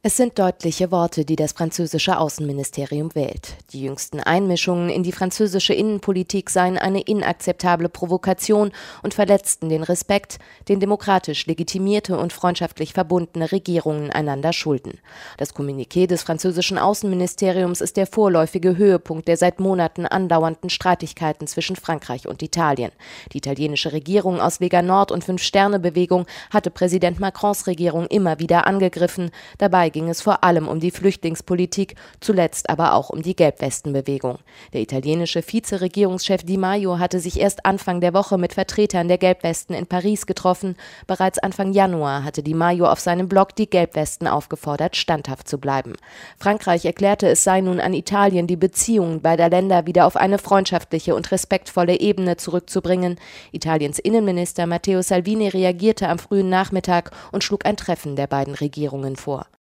Es sind deutliche Worte, die das französische Außenministerium wählt. Die jüngsten Einmischungen in die französische Innenpolitik seien eine inakzeptable Provokation und verletzten den Respekt, den demokratisch legitimierte und freundschaftlich verbundene Regierungen einander schulden. Das Kommuniqué des französischen Außenministeriums ist der vorläufige Höhepunkt der seit Monaten andauernden Streitigkeiten zwischen Frankreich und Italien. Die italienische Regierung aus Lega Nord und Fünf-Sterne-Bewegung hatte Präsident Macrons Regierung immer wieder angegriffen. Dabei ging es vor allem um die Flüchtlingspolitik, zuletzt aber auch um die Gelbwestenbewegung. Der italienische Vizeregierungschef Di Maio hatte sich erst Anfang der Woche mit Vertretern der Gelbwesten in Paris getroffen. Bereits Anfang Januar hatte Di Maio auf seinem Blog die Gelbwesten aufgefordert, standhaft zu bleiben. Frankreich erklärte, es sei nun an Italien, die Beziehungen beider Länder wieder auf eine freundschaftliche und respektvolle Ebene zurückzubringen. Italiens Innenminister Matteo Salvini reagierte am frühen Nachmittag und schlug ein Treffen der beiden Regierungen vor.